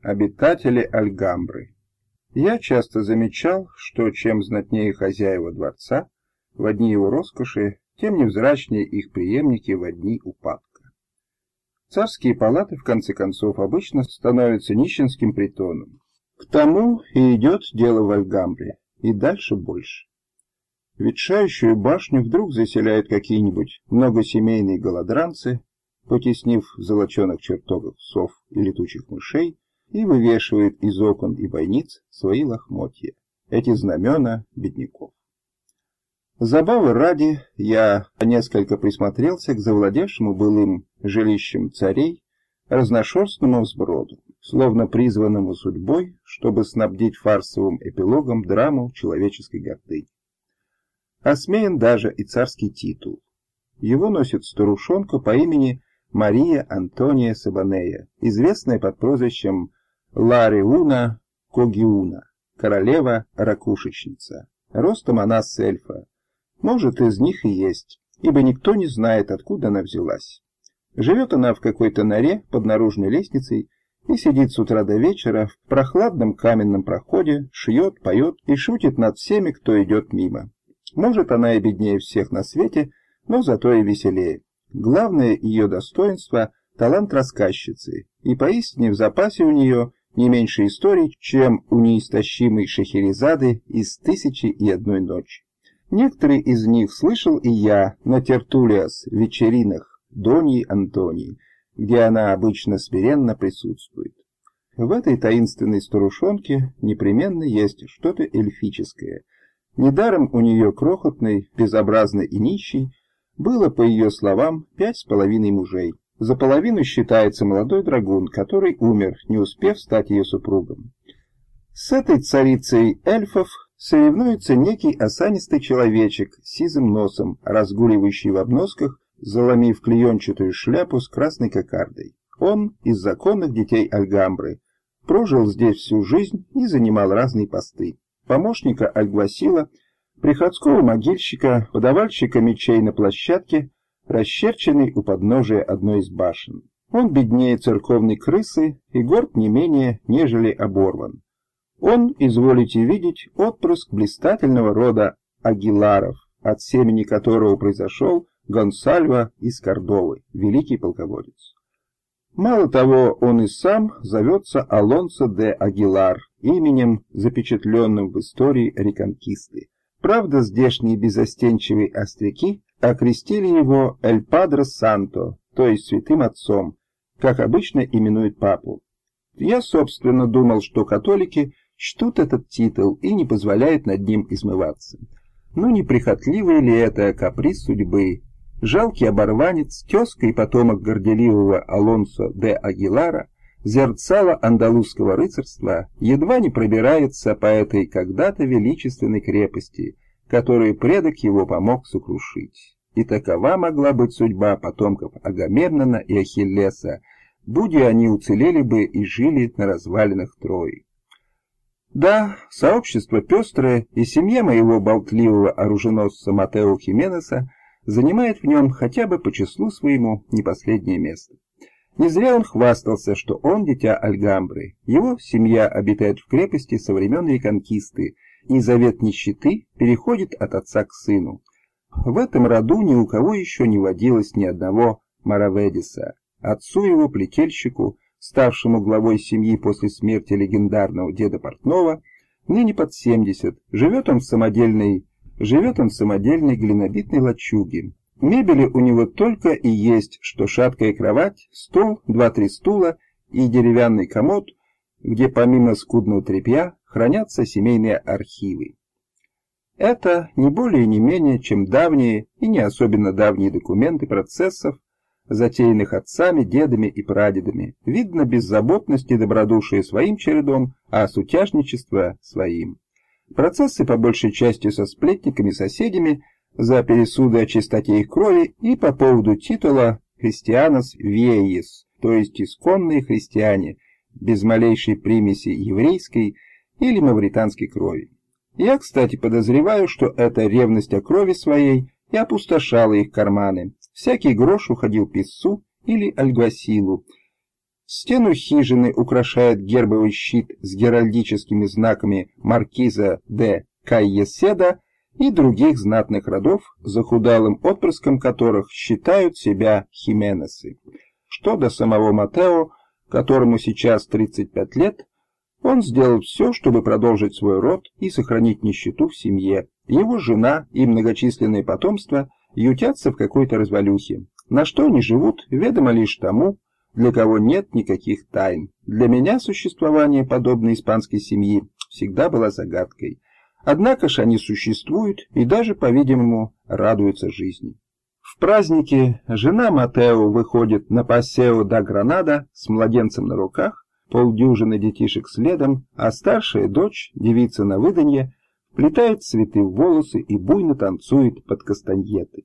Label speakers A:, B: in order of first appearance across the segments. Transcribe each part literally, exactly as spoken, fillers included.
A: Обитатели Альгамбры. Я часто замечал, что чем знатнее хозяева дворца в одни его роскоши, тем невзрачнее их преемники в одни упадка. Царские палаты, в конце концов, обычно становятся нищенским притоном. К тому и идет дело в Альгамбре, и дальше больше. Ветшающую башню вдруг заселяют какие-нибудь многосемейные голодранцы, потеснив в золоченых чертогах сов и летучих мышей, и вывешивает из окон и бойниц свои лохмотья, эти знамена бедняков. Забавы ради я несколько присмотрелся к завладевшему былым жилищем царей разношерстному сброду, словно призванному судьбой, чтобы снабдить фарсовым эпилогом драму человеческой гордыни. Осмеян даже и царский титул. Его носит старушонка по имени Мария Антония Сабанея, известная под прозвищем Лариуна Когиуна, королева-ракушечница. Ростом она с эльфа. Может, из них и есть, ибо никто не знает, откуда она взялась. Живет она в какой-то норе под наружной лестницей и сидит с утра до вечера в прохладном каменном проходе, шьет, поет и шутит над всеми, кто идет мимо. Может, она и беднее всех на свете, но зато и веселее. Главное ее достоинство – талант рассказчицы, и поистине в запасе у нее не меньше историй, чем у неистощимой Шахерезады из «Тысячи и одной ночи». Некоторые из них слышал и я на тертулиас вечеринах Доньи Антонии, где она обычно смиренно присутствует. В этой таинственной старушонке непременно есть что-то эльфическое. Недаром у нее крохотной, безобразной и нищей было, по ее словам, пять с половиной мужей. За половину считается молодой драгун, который умер, не успев стать ее супругом. С этой царицей эльфов соревнуется некий осанистый человечек с сизым носом, разгуливающий в обносках, заломив клеенчатую шляпу с красной кокардой. Он из законных детей Альгамбры, прожил здесь всю жизнь и занимал разные посты. Помощника альгвасила, приходского могильщика, подавальщика мечей на площадке, расчерченный у подножия одной из башен. Он беднее церковной крысы и горд не менее, нежели оборван. Он, изволите видеть, отпрыск блистательного рода Агиларов, от семени которого произошел Гонсальво из Кордовы, великий полководец. Мало того, он и сам зовется Алонсо де Агилар, именем, запечатленным в истории реконкисты. Правда, здешние безостенчивые остряки окрестили его Эль Падре Санто, то есть святым отцом, как обычно именуют папу. Я, собственно, думал, что католики чтут этот титул и не позволяют над ним измываться. Но неприхотливый ли это каприз судьбы? Жалкий оборванец, тезка и потомок горделивого Алонсо де Агилара, зерцало андалузского рыцарства, едва не пробирается по этой когда-то величественной крепости, которую предок его помог сокрушить. И такова могла быть судьба потомков Агамемнона и Ахиллеса, будь они уцелели бы и жили на развалинах Трои. Да, сообщество пестрое, и семья моего болтливого оруженосца Матео Хименеса занимает в нем хотя бы по числу своему не последнее место. Не зря он хвастался, что он дитя Альгамбры. Его семья обитает в крепости со времен реконкисты, и завет нищеты переходит от отца к сыну. В этом роду ни у кого еще не водилось ни одного Мараведиса. Отцу его, плетельщику, ставшему главой семьи после смерти легендарного деда Портнова, ныне под семьдесят, живет он в самодельной, живет он в самодельной глинобитной лачуге. Мебели у него только и есть, что шаткая кровать, стол, два-три стула и деревянный комод, где помимо скудного тряпья хранятся семейные архивы. Это не более не менее, чем давние и не особенно давние документы процессов, затеянных отцами, дедами и прадедами. Видно беззаботность и добродушие своим чередом, а сутяжничество своим. Процессы по большей части со сплетниками-соседями за пересуды о чистоте их крови и по поводу титула «Христианос Виеис», то есть исконные христиане, без малейшей примеси еврейской или мавританской крови. Я, кстати, подозреваю, что эта ревность о крови своей и опустошала их карманы. Всякий грош уходил писцу или альгвасилу, Стену хижины украшает гербовый щит с геральдическими знаками маркиза де Кайеседа и других знатных родов, захудалым отпрыском которых считают себя хименесы. Что до самого Матео, которому сейчас тридцать пять лет, он сделал все, чтобы продолжить свой род и сохранить нищету в семье. Его жена и многочисленные потомства ютятся в какой-то развалюхе. На что они живут, ведомо лишь тому, для кого нет никаких тайн. Для меня существование подобной испанской семьи всегда было загадкой. Однако ж они существуют и даже, по-видимому, радуются жизни. В празднике жена Матео выходит на Пасео да Гранада с младенцем на руках, полдюжины детишек следом, а старшая дочь, девица на выданье, вплетает цветы в волосы и буйно танцует под кастаньеты.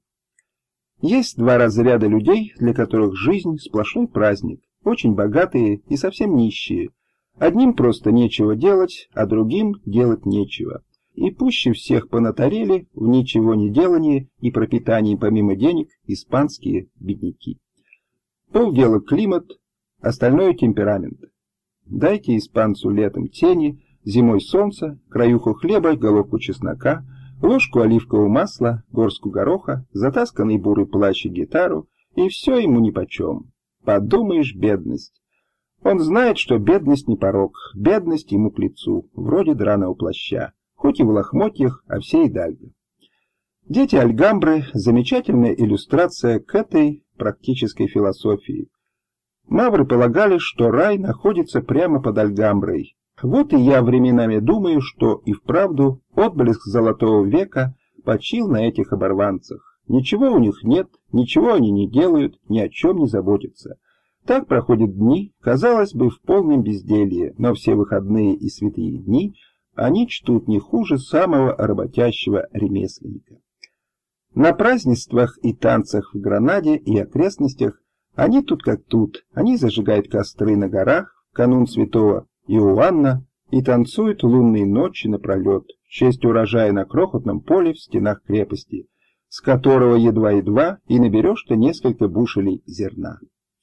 A: Есть два разряда людей, для которых жизнь сплошной праздник, очень богатые и совсем нищие. Одним просто нечего делать, а другим делать нечего. И пуще всех понатарели в ничего не делании и пропитании помимо денег испанские бедняки. Полдела климат, остальное темперамент. Дайте испанцу летом тени, зимой солнце, краюху хлеба, головку чеснока, ложку оливкового масла, горстку гороха, затасканный бурый плащ и гитару, и все ему нипочем. Подумаешь, бедность. Он знает, что бедность не порок, бедность ему к лицу, вроде драного плаща, хоть и в лохмотьях, а все Идальго. Дети Альгамбры – замечательная иллюстрация к этой практической философии. Мавры полагали, что рай находится прямо под Альгамброй. Вот и я временами думаю, что и вправду отблеск золотого века почил на этих оборванцах. Ничего у них нет, ничего они не делают, ни о чем не заботятся. Так проходят дни, казалось бы, в полном безделье, но все выходные и святые дни они чтут не хуже самого работящего ремесленника. На празднествах и танцах в Гранаде и окрестностях они тут как тут, они зажигают костры на горах в канун святого Иоанна и танцуют лунные ночи напролет в честь урожая на крохотном поле в стенах крепости, с которого едва-едва и наберешь-то несколько бушелей зерна.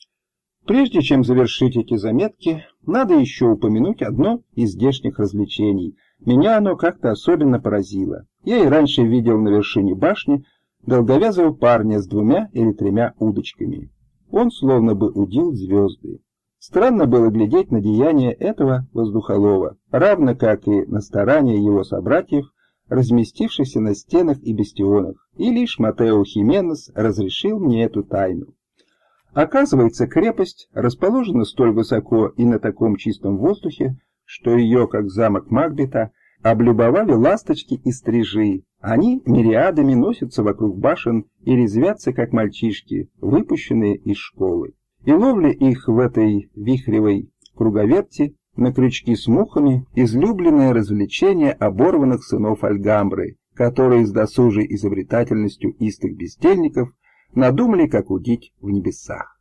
A: Прежде чем завершить эти заметки, надо еще упомянуть одно из здешних развлечений. Меня оно как-то особенно поразило. Я и раньше видел на вершине башни долговязого парня с двумя или тремя удочками. Он словно бы удил звезды. Странно было глядеть на деяния этого воздухолова, равно как и на старания его собратьев, разместившихся на стенах и бастионах, и лишь Матео Хименес разрешил мне эту тайну. Оказывается, крепость расположена столь высоко и на таком чистом воздухе, что ее, как замок Макбета, облюбовали ласточки и стрижи. Они мириадами носятся вокруг башен и резвятся, как мальчишки, выпущенные из школы. И ловля их в этой вихревой круговерти на крючки с мухами – излюбленное развлечение оборванных сынов Альгамбры, которые с досужей изобретательностью истых бездельников надумали, как удить в небесах.